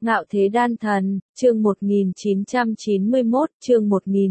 Ngạo thế đan thần, chương 1991, chương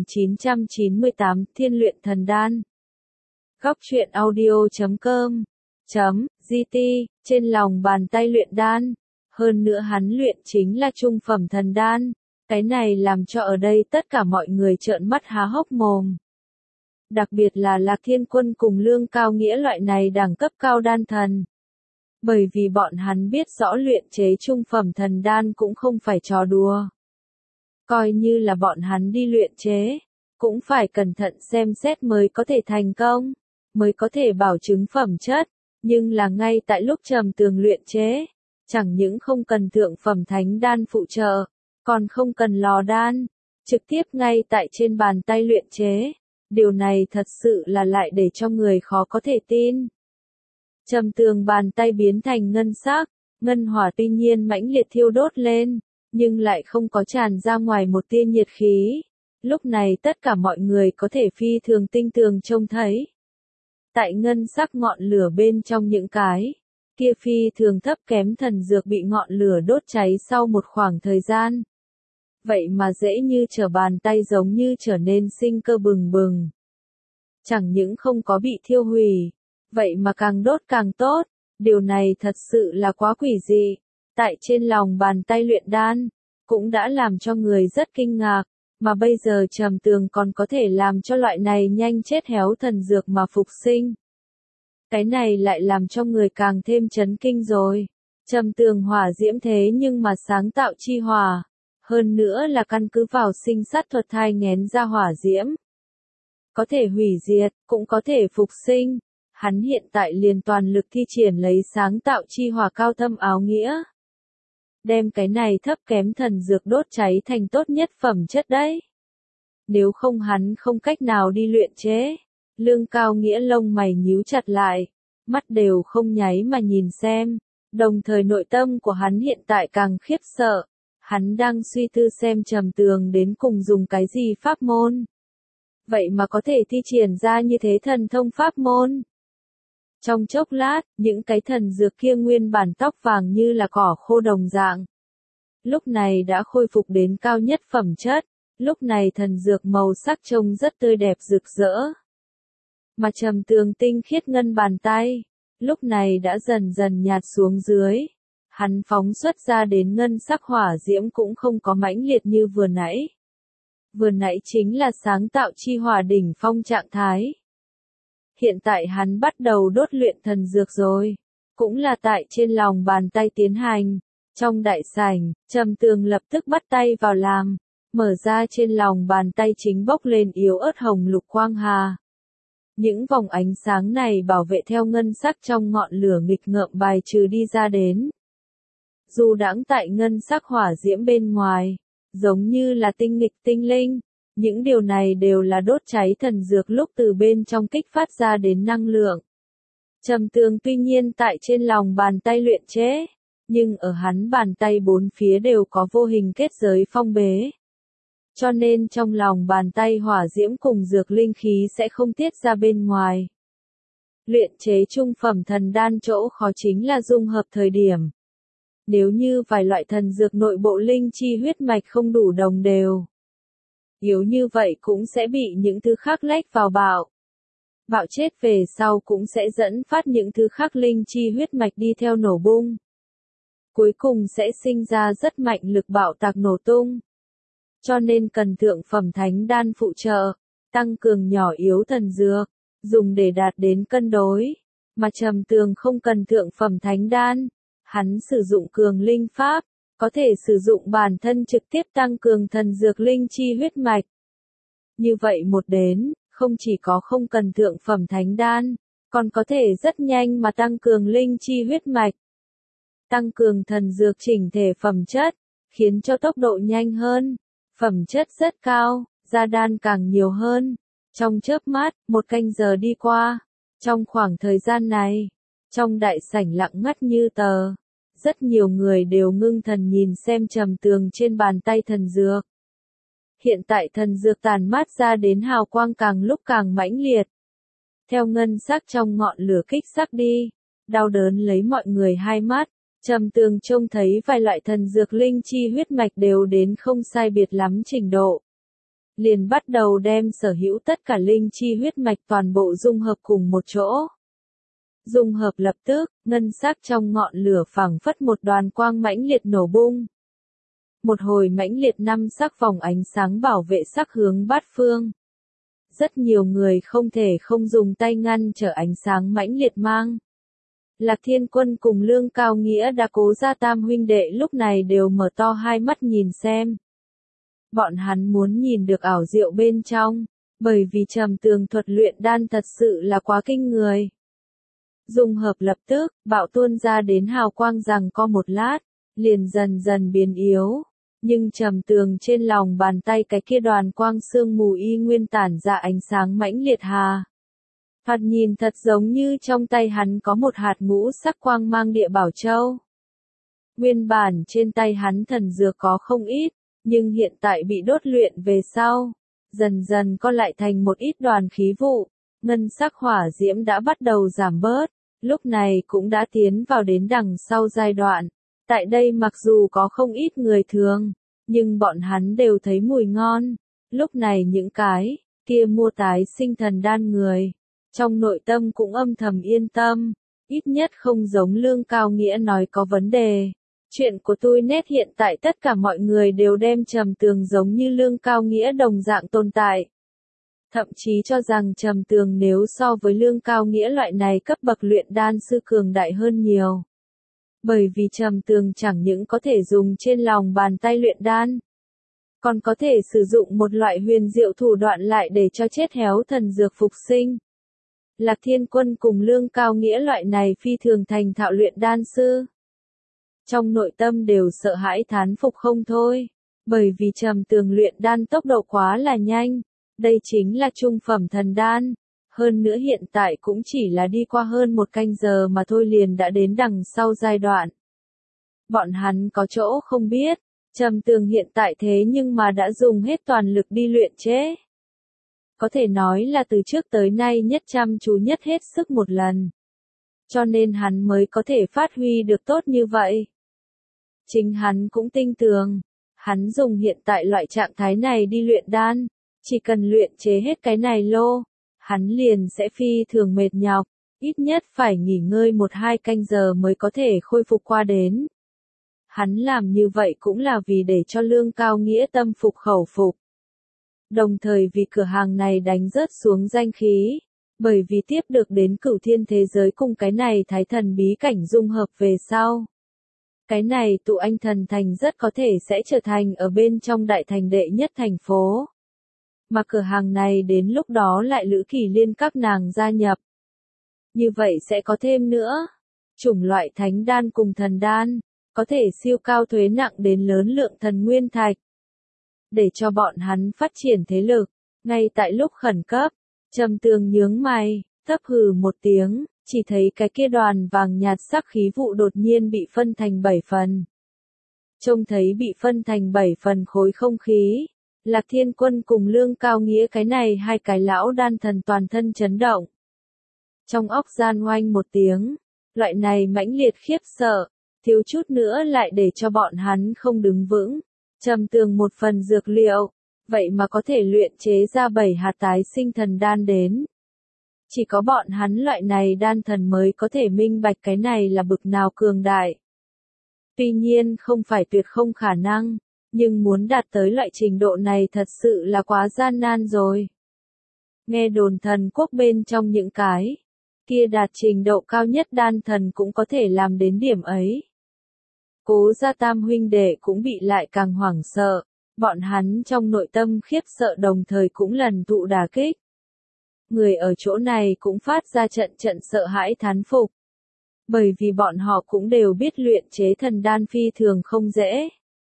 1998, Thiên luyện thần đan. Góc truyện audio.com .gt, trên lòng bàn tay luyện đan. Hơn nữa hắn luyện chính là trung phẩm thần đan. Cái này làm cho ở đây tất cả mọi người trợn mắt há hốc mồm. Đặc biệt là Lạc Thiên Quân cùng Lương Cao Nghĩa loại này đẳng cấp cao đan thần. Bởi vì bọn hắn biết rõ luyện chế trung phẩm thần đan cũng không phải trò đùa. Coi như là bọn hắn đi luyện chế, cũng phải cẩn thận xem xét mới có thể thành công, mới có thể bảo chứng phẩm chất. Nhưng là ngay tại lúc Trầm Tường luyện chế, chẳng những không cần thượng phẩm thánh đan phụ trợ, còn không cần lò đan, trực tiếp ngay tại trên bàn tay luyện chế. Điều này thật sự là lại để cho người khó có thể tin. Trầm Tường bàn tay biến thành ngân sắc, ngân hỏa tuy nhiên mãnh liệt thiêu đốt lên, nhưng lại không có tràn ra ngoài một tia nhiệt khí. Lúc này tất cả mọi người có thể phi thường tinh tường trông thấy. Tại ngân sắc ngọn lửa bên trong những cái kia phi thường thấp kém thần dược bị ngọn lửa đốt cháy sau một khoảng thời gian. Vậy mà dễ như trở bàn tay, giống như trở nên sinh cơ bừng bừng. Chẳng những không có bị thiêu hủy, vậy mà càng đốt càng tốt. Điều này thật sự là quá quỷ dị. Tại trên lòng bàn tay luyện đan, cũng đã làm cho người rất kinh ngạc. Mà bây giờ Trầm Tường còn có thể làm cho loại này nhanh chết héo thần dược mà phục sinh. Cái này lại làm cho người càng thêm chấn kinh rồi. Trầm Tường hỏa diễm thế nhưng mà sáng tạo chi hỏa. Hơn nữa là căn cứ vào sinh sát thuật thai nghén ra hỏa diễm. Có thể hủy diệt, cũng có thể phục sinh. Hắn hiện tại liền toàn lực thi triển lấy sáng tạo chi hỏa cao thâm áo nghĩa. Đem cái này thấp kém thần dược đốt cháy thành tốt nhất phẩm chất đấy. Nếu không hắn không cách nào đi luyện chế. Lương Cao Nghĩa lông mày nhíu chặt lại, mắt đều không nháy mà nhìn xem. Đồng thời nội tâm của hắn hiện tại càng khiếp sợ. Hắn đang suy tư xem Trầm Tường đến cùng dùng cái gì pháp môn. Vậy mà có thể thi triển ra như thế thần thông pháp môn. Trong chốc lát, những cái thần dược kia nguyên bản tóc vàng như là cỏ khô đồng dạng. Lúc này đã khôi phục đến cao nhất phẩm chất, lúc này thần dược màu sắc trông rất tươi đẹp rực rỡ. Mà Trầm Tường tinh khiết ngân bàn tay, lúc này đã dần dần nhạt xuống dưới. Hắn phóng xuất ra đến ngân sắc hỏa diễm cũng không có mãnh liệt như vừa nãy. Vừa nãy chính là sáng tạo chi hỏa đỉnh phong trạng thái. Hiện tại hắn bắt đầu đốt luyện thần dược rồi. Cũng là tại trên lòng bàn tay tiến hành. Trong đại sảnh, Trầm Tường lập tức bắt tay vào làm. Mở ra trên lòng bàn tay chính bốc lên yếu ớt hồng lục quang hà. Những vòng ánh sáng này bảo vệ theo ngân sắc trong ngọn lửa nghịch ngợm bài trừ đi ra đến. Dù đãng tại ngân sắc hỏa diễm bên ngoài, giống như là tinh nghịch tinh linh. Những điều này đều là đốt cháy thần dược lúc từ bên trong kích phát ra đến năng lượng. Trầm Tường tuy nhiên tại trên lòng bàn tay luyện chế, nhưng ở hắn bàn tay bốn phía đều có vô hình kết giới phong bế. Cho nên trong lòng bàn tay hỏa diễm cùng dược linh khí sẽ không tiết ra bên ngoài. Luyện chế trung phẩm thần đan chỗ khó chính là dung hợp thời điểm. Nếu như vài loại thần dược nội bộ linh chi huyết mạch không đủ đồng đều, yếu như vậy cũng sẽ bị những thứ khác lách vào bạo. Bạo chết về sau cũng sẽ dẫn phát những thứ khác linh chi huyết mạch đi theo nổ bung. Cuối cùng sẽ sinh ra rất mạnh lực bạo tạc nổ tung. Cho nên cần thượng phẩm thánh đan phụ trợ, tăng cường nhỏ yếu thần dược, dùng để đạt đến cân đối. Mà Trầm Tường không cần thượng phẩm thánh đan, hắn sử dụng cường linh pháp. Có thể sử dụng bản thân trực tiếp tăng cường thần dược linh chi huyết mạch. Như vậy một đến, không chỉ có không cần thượng phẩm thánh đan, còn có thể rất nhanh mà tăng cường linh chi huyết mạch. Tăng cường thần dược chỉnh thể phẩm chất, khiến cho tốc độ nhanh hơn, phẩm chất rất cao, ra đan càng nhiều hơn. Trong chớp mắt, một canh giờ đi qua. Trong khoảng thời gian này, trong đại sảnh lặng ngắt như tờ. Rất nhiều người đều ngưng thần nhìn xem Trầm Tường trên bàn tay thần dược. Hiện tại thần dược tàn mát ra đến hào quang càng lúc càng mãnh liệt. Theo ngân sắc trong ngọn lửa kích sắc đi, đau đớn lấy mọi người hai mắt. Trầm Tường trông thấy vài loại thần dược linh chi huyết mạch đều đến không sai biệt lắm trình độ. Liền bắt đầu đem sở hữu tất cả linh chi huyết mạch toàn bộ dung hợp cùng một chỗ. Dung hợp lập tức, ngân sắc trong ngọn lửa phảng phất một đoàn quang mãnh liệt nổ bung. Một hồi mãnh liệt năm sắc vòng ánh sáng bảo vệ sắc hướng bát phương. Rất nhiều người không thể không dùng tay ngăn trở ánh sáng mãnh liệt mang. Lạc Thiên Quân cùng Lương Cao Nghĩa đã cố ra tam huynh đệ lúc này đều mở to hai mắt nhìn xem. Bọn hắn muốn nhìn được ảo diệu bên trong, bởi vì Trầm Tường thuật luyện đan thật sự là quá kinh người. Dung hợp lập tức, bạo tuôn ra đến hào quang rằng có một lát, liền dần dần biến yếu. Nhưng Trầm Tường trên lòng bàn tay cái kia đoàn quang sương mù y nguyên tản ra ánh sáng mãnh liệt hà. Thoạt nhìn thật giống như trong tay hắn có một hạt ngũ sắc quang mang địa bảo châu. Nguyên bản trên tay hắn thần dược có không ít, nhưng hiện tại bị đốt luyện về sau, dần dần co lại thành một ít đoàn khí vụ, ngân sắc hỏa diễm đã bắt đầu giảm bớt, lúc này cũng đã tiến vào đến đằng sau giai đoạn. Tại đây mặc dù có không ít người thường, nhưng bọn hắn đều thấy mùi ngon, lúc này những cái kia mua tái sinh thần đan người, trong nội tâm cũng âm thầm yên tâm, ít nhất không giống Lương Cao Nghĩa nói có vấn đề. Chuyện của tôi nét hiện tại tất cả mọi người đều đem Trầm Tường giống như Lương Cao Nghĩa đồng dạng tồn tại. Thậm chí cho rằng Trầm Tường nếu so với Lương Cao Nghĩa loại này cấp bậc luyện đan sư cường đại hơn nhiều. Bởi vì Trầm Tường chẳng những có thể dùng trên lòng bàn tay luyện đan, còn có thể sử dụng một loại huyền diệu thủ đoạn lại để cho chết héo thần dược phục sinh. Lạc Thiên Quân cùng Lương Cao Nghĩa loại này phi thường thành thạo luyện đan sư. Trong nội tâm đều sợ hãi thán phục không thôi, bởi vì Trầm Tường luyện đan tốc độ quá là nhanh, đây chính là trung phẩm thần đan, hơn nữa hiện tại cũng chỉ là đi qua hơn một canh giờ mà thôi liền đã đến đằng sau giai đoạn. Bọn hắn có chỗ không biết, Trầm Tường hiện tại thế nhưng mà đã dùng hết toàn lực đi luyện chế. Có thể nói là từ trước tới nay nhất chăm chú nhất hết sức một lần. Cho nên hắn mới có thể phát huy được tốt như vậy. Chính hắn cũng tin tưởng, hắn dùng hiện tại loại trạng thái này đi luyện đan, chỉ cần luyện chế hết cái này lô, hắn liền sẽ phi thường mệt nhọc, ít nhất phải nghỉ ngơi 1-2 canh giờ mới có thể khôi phục qua đến. Hắn làm như vậy cũng là vì để cho Lương Cao Nghĩa tâm phục khẩu phục. Đồng thời vì cửa hàng này đánh rớt xuống danh khí, bởi vì tiếp được đến Cửu Thiên thế giới cùng cái này Thái Thần bí cảnh dung hợp về sau. Cái này tụ anh thần thành rất có thể sẽ trở thành ở bên trong đại thành đệ nhất thành phố. Mà cửa hàng này đến lúc đó lại Lữ Kỳ Liên các nàng gia nhập. Như vậy sẽ có thêm nữa. Chủng loại thánh đan cùng thần đan, có thể siêu cao thuế nặng đến lớn lượng thần nguyên thạch. Để cho bọn hắn phát triển thế lực, ngay tại lúc khẩn cấp, Trầm Tường nhướng mày, thấp hừ một tiếng, chỉ thấy cái kia đoàn vàng nhạt sắc khí vụ đột nhiên bị phân thành 7 phần. Trông thấy bị phân thành 7 phần khối không khí, Lạc Thiên Quân cùng Lương Cao Nghĩa cái này hai cái lão đan thần toàn thân chấn động. Trong óc gian oanh một tiếng, loại này mãnh liệt khiếp sợ, thiếu chút nữa lại để cho bọn hắn không đứng vững. Trầm Tường một phần dược liệu, vậy mà có thể luyện chế ra 7 hạt tái sinh thần đan đến. Chỉ có bọn hắn loại này đan thần mới có thể minh bạch cái này là bực nào cường đại. Tuy nhiên không phải tuyệt không khả năng, nhưng muốn đạt tới loại trình độ này thật sự là quá gian nan rồi. Nghe đồn thần quốc bên trong những cái kia đạt trình độ cao nhất đan thần cũng có thể làm đến điểm ấy. Cố gia tam huynh đệ cũng bị lại càng hoảng sợ, bọn hắn trong nội tâm khiếp sợ đồng thời cũng lần thụ đả kích. Người ở chỗ này cũng phát ra trận trận sợ hãi thán phục. Bởi vì bọn họ cũng đều biết luyện chế thần đan phi thường không dễ.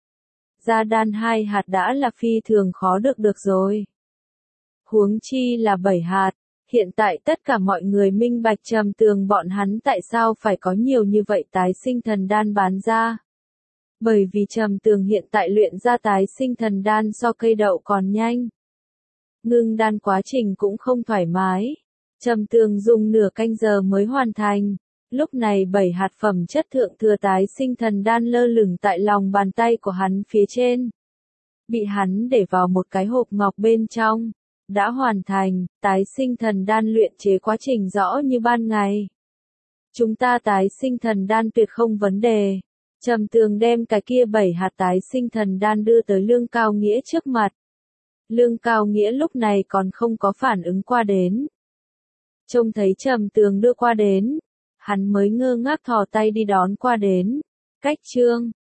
Ra đan 2 hạt đã là phi thường khó được rồi. Huống chi là 7 hạt, hiện tại tất cả mọi người minh bạch Trầm Tường bọn hắn tại sao phải có nhiều như vậy tái sinh thần đan bán ra. Bởi vì Trầm Tường hiện tại luyện ra tái sinh thần đan so cây đậu còn nhanh. Ngưng đan quá trình cũng không thoải mái. Trầm Tường dùng nửa canh giờ mới hoàn thành, Lúc này 7 hạt phẩm chất thượng thừa tái sinh thần đan lơ lửng tại lòng bàn tay của hắn phía trên. Bị hắn để vào một cái hộp ngọc bên trong. Đã hoàn thành, tái sinh thần đan luyện chế quá trình rõ như ban ngày. Chúng ta tái sinh thần đan tuyệt không vấn đề. Trầm Tường đem cái kia 7 hạt tái sinh thần đan đưa tới Lương Cao Nghĩa trước mặt. Lương Cao Nghĩa lúc này còn không có phản ứng qua đến. Trông thấy Trầm Tường đưa qua đến, hắn mới ngơ ngác thò tay đi đón qua đến. Cách chương